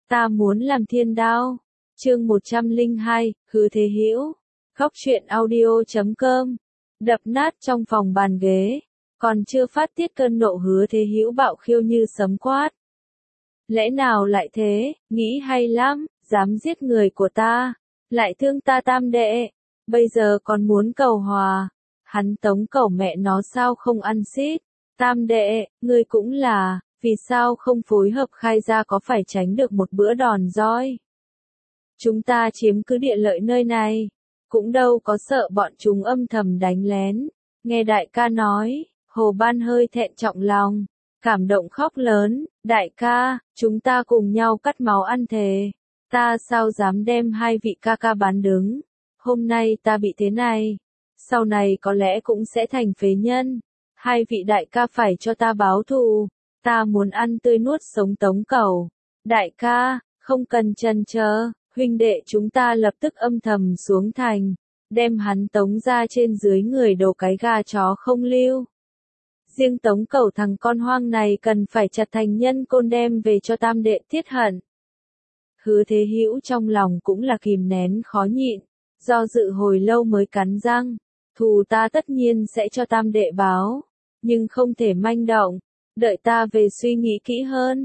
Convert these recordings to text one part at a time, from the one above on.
Ta muốn làm thiên đao. Chương 102, Hứa Thế Hữu. Góc truyện audio.com. Đập nát trong phòng bàn ghế. Còn chưa phát tiết cơn nộ, Hứa Thế Hữu bạo khiêu như sấm quát. Lẽ nào lại thế, nghĩ hay lắm, dám giết người của ta, lại thương ta tam đệ, bây giờ còn muốn cầu hòa. Hắn tống cầu mẹ nó sao không ăn xít. Tam đệ, ngươi cũng là, vì sao không phối hợp khai ra, có phải tránh được một bữa đòn roi? Chúng ta chiếm cứ địa lợi nơi này, cũng đâu có sợ bọn chúng âm thầm đánh lén. Nghe đại ca nói, Hồ Ban hơi thẹn trọng lòng, cảm động khóc lớn, đại ca, chúng ta cùng nhau cắt máu ăn thề. Ta sao dám đem hai vị ca ca bán đứng, hôm nay ta bị thế này, sau này có lẽ cũng sẽ thành phế nhân. Hai vị đại ca phải cho ta báo thù, ta muốn ăn tươi nuốt sống Tống Cẩu. Đại ca, không cần chần chờ, huynh đệ chúng ta lập tức âm thầm xuống thành, đem hắn tống ra trên dưới người đầu cái gà chó không lưu. Riêng Tống Cẩu thằng con hoang này cần phải chặt thành nhân côn đem về cho tam đệ thiết hận. Hứa Thế Hữu trong lòng cũng là kìm nén khó nhịn, do dự hồi lâu mới cắn răng, thù ta tất nhiên sẽ cho tam đệ báo, nhưng không thể manh động, đợi ta về suy nghĩ kỹ hơn.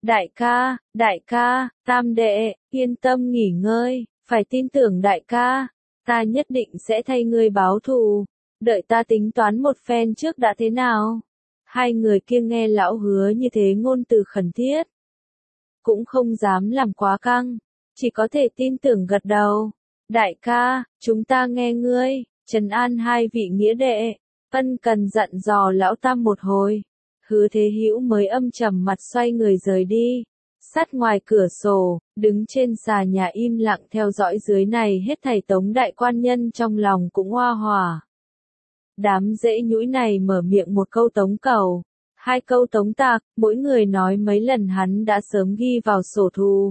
Đại ca, tam đệ, yên tâm nghỉ ngơi, phải tin tưởng đại ca, ta nhất định sẽ thay ngươi báo thù, đợi ta tính toán một phen trước đã thế nào. Hai người kia nghe lão Hứa như thế ngôn từ khẩn thiết, cũng không dám làm quá căng, chỉ có thể tin tưởng gật đầu. Đại ca, chúng ta nghe ngươi, trấn an hai vị nghĩa đệ, ân cần dặn dò lão tam một hồi. Hứa Thế Hữu mới âm trầm mặt xoay người rời đi, sát ngoài cửa sổ, đứng trên xà nhà im lặng theo dõi dưới này hết thảy. Tống đại quan nhân trong lòng cũng hoa hỏa. Đám dễ nhũi này mở miệng một câu Tống Cẩu, hai câu Tống Tạc, mỗi người nói mấy lần hắn đã sớm ghi vào sổ thù.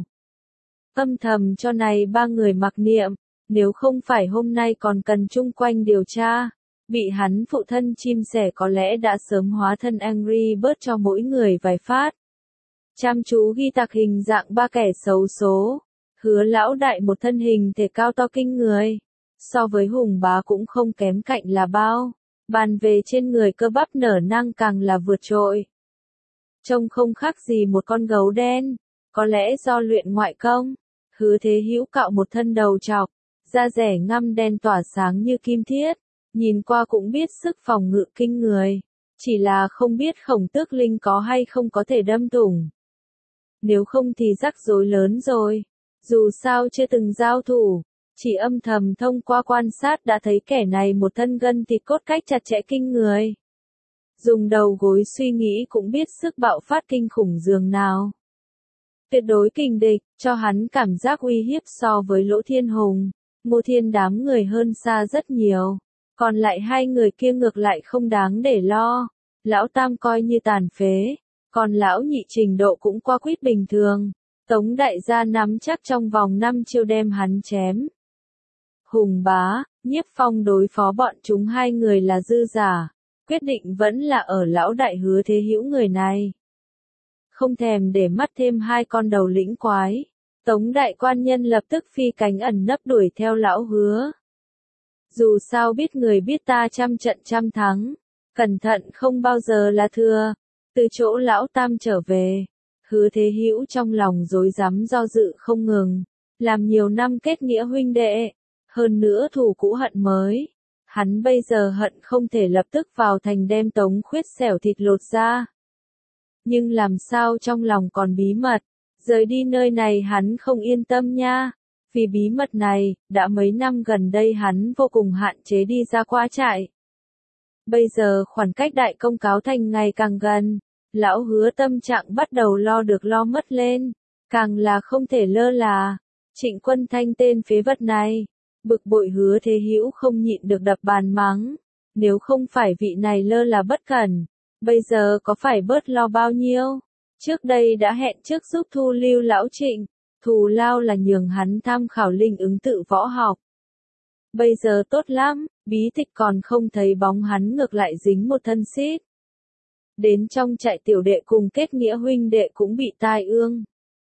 Âm thầm cho này ba người mặc niệm, nếu không phải hôm nay còn cần chung quanh điều tra, bị hắn phụ thân chim sẻ có lẽ đã sớm hóa thân Angry Bird cho mỗi người vài phát. Chăm chú ghi tạc hình dạng ba kẻ xấu số. Hứa lão đại một thân hình thể cao to kinh người, so với Hùng Bá cũng không kém cạnh là bao, bàn về trên người cơ bắp nở năng càng là vượt trội. Trông không khác gì một con gấu đen, có lẽ do luyện ngoại công. Hứa Thế Hữu cạo một thân đầu trọc, da rẻ ngăm đen tỏa sáng như kim thiết, nhìn qua cũng biết sức phòng ngự kinh người, chỉ là không biết Khổng Tước Linh có hay không có thể đâm thủng. Nếu không thì rắc rối lớn rồi, dù sao chưa từng giao thủ, chỉ âm thầm thông qua quan sát đã thấy kẻ này một thân gân thịt cốt cách chặt chẽ kinh người. Dùng đầu gối suy nghĩ cũng biết sức bạo phát kinh khủng dường nào. Tuyệt đối kình địch, cho hắn cảm giác uy hiếp so với Lỗ Thiên Hùng, Ngô Thiên đám người hơn xa rất nhiều. Còn lại hai người kia ngược lại không đáng để lo. Lão tam coi như tàn phế, còn lão nhị trình độ cũng qua quýt bình thường. Tống đại gia nắm chắc trong vòng 5 chiêu đem hắn chém. Hùng Bá, Nhiếp Phong đối phó bọn chúng hai người là dư giả, quyết định vẫn là ở lão đại Hứa Thế Hữu người này. Không thèm để mắt thêm hai con đầu lĩnh quái, Tống đại quan nhân lập tức phi cánh ẩn nấp đuổi theo lão Hứa. Dù sao biết người biết ta trăm trận trăm thắng, cẩn thận không bao giờ là thua. Từ chỗ lão tam trở về, Hứa Thế Hữu trong lòng rối rắm do dự không ngừng, làm nhiều năm kết nghĩa huynh đệ, hơn nữa thù cũ hận mới. Hắn bây giờ hận không thể lập tức vào thành đem Tống Khuyết xẻo thịt lột ra. Nhưng làm sao trong lòng còn bí mật, rời đi nơi này hắn không yên tâm nha. Vì bí mật này, đã mấy năm gần đây hắn vô cùng hạn chế đi ra qua trại. Bây giờ khoảng cách đại công cáo thành ngày càng gần, lão Hứa tâm trạng bắt đầu lo được lo mất lên, càng là không thể lơ là. Trịnh Quân Thanh tên phế vật này, bực bội Hứa Thế Hữu không nhịn được đập bàn mắng, nếu không phải vị này lơ là bất cẩn, bây giờ có phải bớt lo bao nhiêu. Trước đây đã hẹn trước giúp thu lưu lão Trịnh, thù lao là nhường hắn tham khảo linh ứng tự võ học. Bây giờ tốt lắm, bí tịch còn không thấy bóng hắn, ngược lại dính một thân xít. Đến trong trại tiểu đệ cùng kết nghĩa huynh đệ cũng bị tai ương.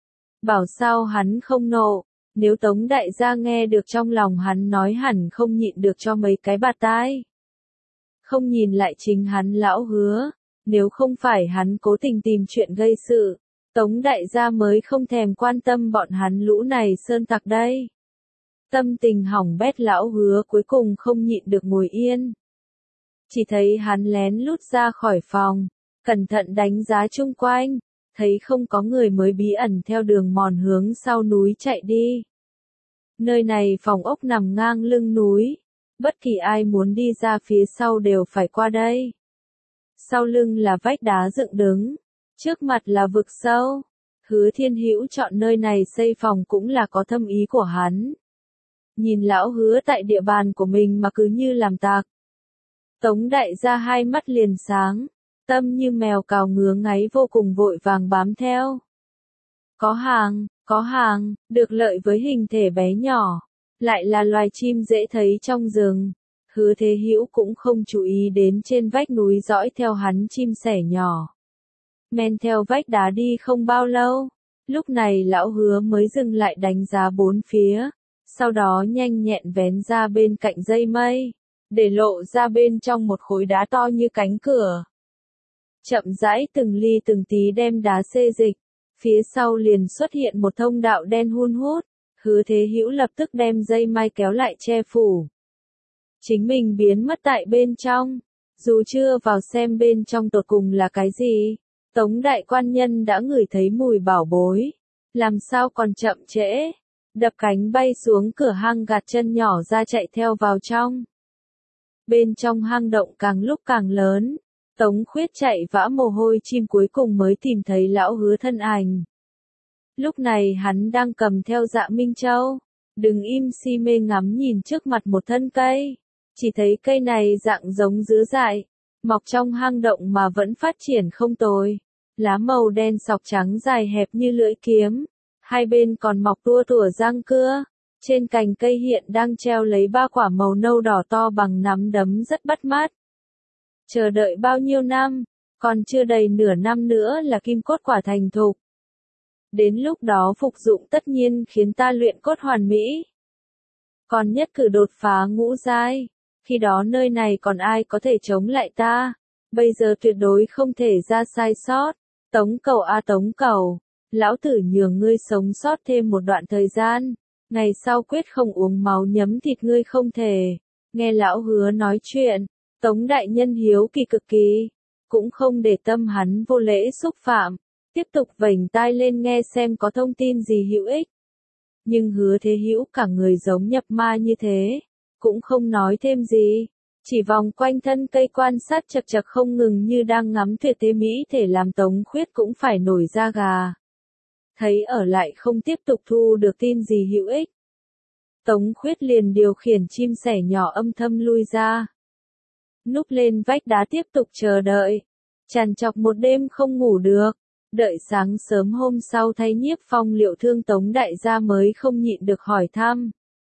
bảo sao hắn không nộ, nếu Tống đại gia nghe được trong lòng hắn nói hẳn không nhịn được cho mấy cái bạt tai. Không nhìn lại chính hắn lão Hứa, nếu không phải hắn cố tình tìm chuyện gây sự, Tống đại gia mới không thèm quan tâm bọn hắn lũ này sơn tặc đây. Tâm tình hỏng bét lão Hứa cuối cùng không nhịn được ngồi yên. Chỉ thấy hắn lén lút ra khỏi phòng, cẩn thận đánh giá chung quanh, thấy không có người mới bí ẩn theo đường mòn hướng sau núi chạy đi. Nơi này phòng ốc nằm ngang lưng núi, bất kỳ ai muốn đi ra phía sau đều phải qua đây. Sau lưng là vách đá dựng đứng, trước mặt là vực sâu. Hứa Thiên Hữu chọn nơi này xây phòng cũng là có thâm ý của hắn. Nhìn lão Hứa tại địa bàn của mình mà cứ như làm tạc. Tống đại gia hai mắt liền sáng, tâm như mèo cào ngứa ngáy vô cùng vội vàng bám theo. Có hàng, được lợi với hình thể bé nhỏ, lại là loài chim dễ thấy trong rừng. Hứa Thế Hữu cũng không chú ý đến trên vách núi dõi theo hắn chim sẻ nhỏ. Men theo vách đá đi không bao lâu, lúc này lão Hứa mới dừng lại đánh giá bốn phía, sau đó nhanh nhẹn vén ra bên cạnh dây mây, để lộ ra bên trong một khối đá to như cánh cửa. Chậm rãi từng ly từng tí đem đá xê dịch, phía sau liền xuất hiện một thông đạo đen hun hút, Hứa Thế Hữu lập tức đem dây mây kéo lại che phủ. Chính mình biến mất tại bên trong, dù chưa vào xem bên trong tột cùng là cái gì, Tống đại quan nhân đã ngửi thấy mùi bảo bối, làm sao còn chậm trễ, đập cánh bay xuống cửa hang gạt chân nhỏ ra chạy theo vào trong. Bên trong hang động càng lúc càng lớn, Tống Khuyết chạy vã mồ hôi chim cuối cùng mới tìm thấy lão Hứa thân ảnh. Lúc này hắn đang cầm theo Dạ Minh Châu, đừng im si mê ngắm nhìn trước mặt một thân cây, chỉ thấy cây này dạng giống dứa dại, mọc trong hang động mà vẫn phát triển không tồi, lá màu đen sọc trắng dài hẹp như lưỡi kiếm, hai bên còn mọc tua tủa răng cưa, trên cành cây hiện đang treo lấy ba quả màu nâu đỏ to bằng nắm đấm rất bắt mắt. Chờ đợi bao nhiêu năm, còn chưa đầy nửa năm nữa là kim cốt quả thành thục. Đến lúc đó phục dụng tất nhiên khiến ta luyện cốt hoàn mỹ. Còn nhất cử đột phá ngũ giai, khi đó nơi này còn ai có thể chống lại ta, bây giờ tuyệt đối không thể ra sai sót. Tống Cầu a Tống Cầu, lão tử nhường ngươi sống sót thêm một đoạn thời gian, ngày sau quyết không uống máu nhấm thịt ngươi không thể. Nghe lão Hứa nói chuyện, Tống đại nhân hiếu kỳ cực kỳ, cũng không để tâm hắn vô lễ xúc phạm, tiếp tục vểnh tai lên nghe xem có thông tin gì hữu ích. Nhưng Hứa Thế Hữu cả người giống nhập ma như thế, cũng không nói thêm gì, chỉ vòng quanh thân cây quan sát chật chật không ngừng như đang ngắm tuyệt thế mỹ thể làm Tống Khuyết cũng phải nổi da gà. Thấy ở lại không tiếp tục thu được tin gì hữu ích, Tống Khuyết liền điều khiển chim sẻ nhỏ âm thầm lui ra. Núp lên vách đá tiếp tục chờ đợi, trằn trọc một đêm không ngủ được, đợi sáng sớm hôm sau thấy Nhiếp Phong liệu thương Tống đại gia mới không nhịn được hỏi thăm.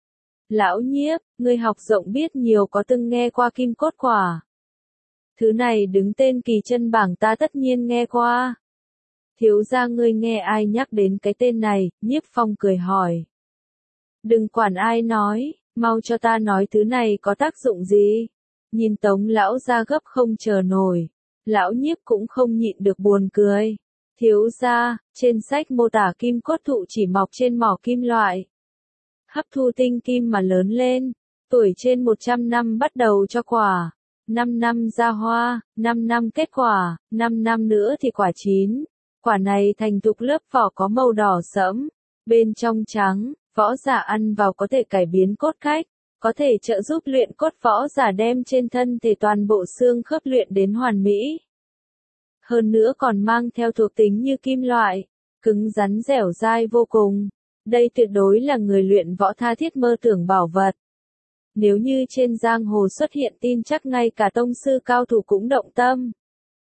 Lão Nhiếp, ngươi học rộng biết nhiều có từng nghe qua kim cốt quả. Thứ này đứng tên kỳ chân bảng ta tất nhiên nghe qua. Thiếu gia ngươi nghe ai nhắc đến cái tên này, Nhiếp Phong cười hỏi. Đừng quản ai nói, mau cho ta nói thứ này có tác dụng gì. Nhìn Tống lão gia gấp không chờ nổi, lão Nhiếp cũng không nhịn được buồn cười. Thiếu gia, trên sách mô tả kim cốt thụ chỉ mọc trên mỏ kim loại. Hấp thu tinh kim mà lớn lên, tuổi trên 100 năm bắt đầu cho quả, 5 năm ra hoa, 5 năm kết quả, 5 năm nữa thì quả chín. Quả này thành thục lớp vỏ có màu đỏ sẫm, bên trong trắng, võ giả ăn vào có thể cải biến cốt cách, có thể trợ giúp luyện cốt võ giả đem trên thân thể toàn bộ xương khớp luyện đến hoàn mỹ. Hơn nữa còn mang theo thuộc tính như kim loại, cứng rắn dẻo dai vô cùng. Đây tuyệt đối là người luyện võ tha thiết mơ tưởng bảo vật. Nếu như trên giang hồ xuất hiện tin chắc ngay cả tông sư cao thủ cũng động tâm.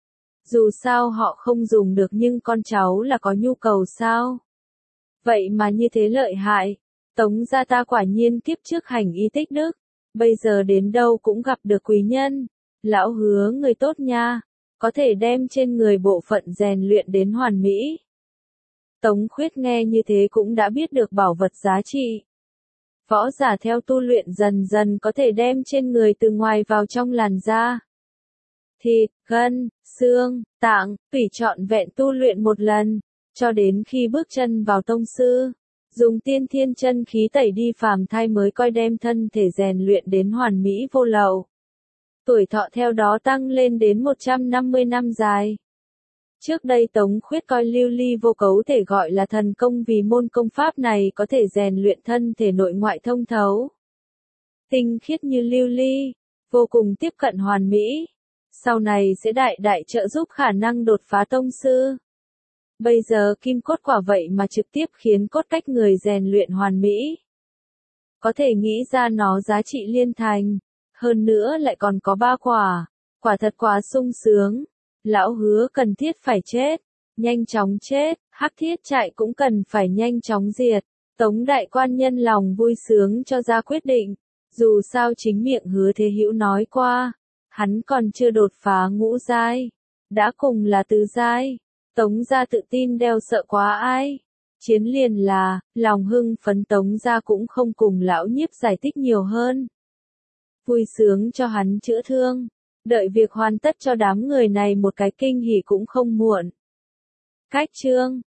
Dù sao họ không dùng được nhưng con cháu là có nhu cầu sao? Vậy mà như thế lợi hại, Tống gia ta quả nhiên kiếp trước hành y tích đức, bây giờ đến đâu cũng gặp được quý nhân. Lão Hứa người tốt nha, có thể đem trên người bộ phận rèn luyện đến hoàn mỹ. Tống Khuyết nghe như thế cũng đã biết được bảo vật giá trị. Võ giả theo tu luyện dần dần có thể đem trên người từ ngoài vào trong làn da. Thịt, gân, xương, tạng, tủy trọn vẹn tu luyện một lần, cho đến khi bước chân vào tông sư. Dùng tiên thiên chân khí tẩy đi phàm thai mới coi đem thân thể rèn luyện đến hoàn mỹ vô lậu. Tuổi thọ theo đó tăng lên đến 150 năm dài. Trước đây Tống Khuyết coi lưu ly vô cấu thể gọi là thần công vì môn công pháp này có thể rèn luyện thân thể nội ngoại thông thấu. Tinh khiết như lưu ly, vô cùng tiếp cận hoàn mỹ. Sau này sẽ đại đại trợ giúp khả năng đột phá tông sư. Bây giờ kim cốt quả vậy mà trực tiếp khiến cốt cách người rèn luyện hoàn mỹ. Có thể nghĩ ra nó giá trị liên thành. Hơn nữa lại còn có 3 quả. Quả thật quá sung sướng. Lão hứa cần thiết phải chết. Nhanh chóng chết. Hắc thiết trại cũng cần phải nhanh chóng diệt. Tống đại quan nhân lòng vui sướng cho ra quyết định. Dù sao chính miệng Hứa Thế Hữu nói qua. Hắn còn chưa đột phá ngũ giai. Đã cùng là tứ giai. Tống gia tự tin đeo sợ quá ai. Chiến liền là, lòng hưng phấn Tống gia cũng không cùng lão nhiếp giải thích nhiều hơn. Vui sướng cho hắn chữa thương. Đợi việc hoàn tất cho đám người này một cái kinh hỉ cũng không muộn. Cách chương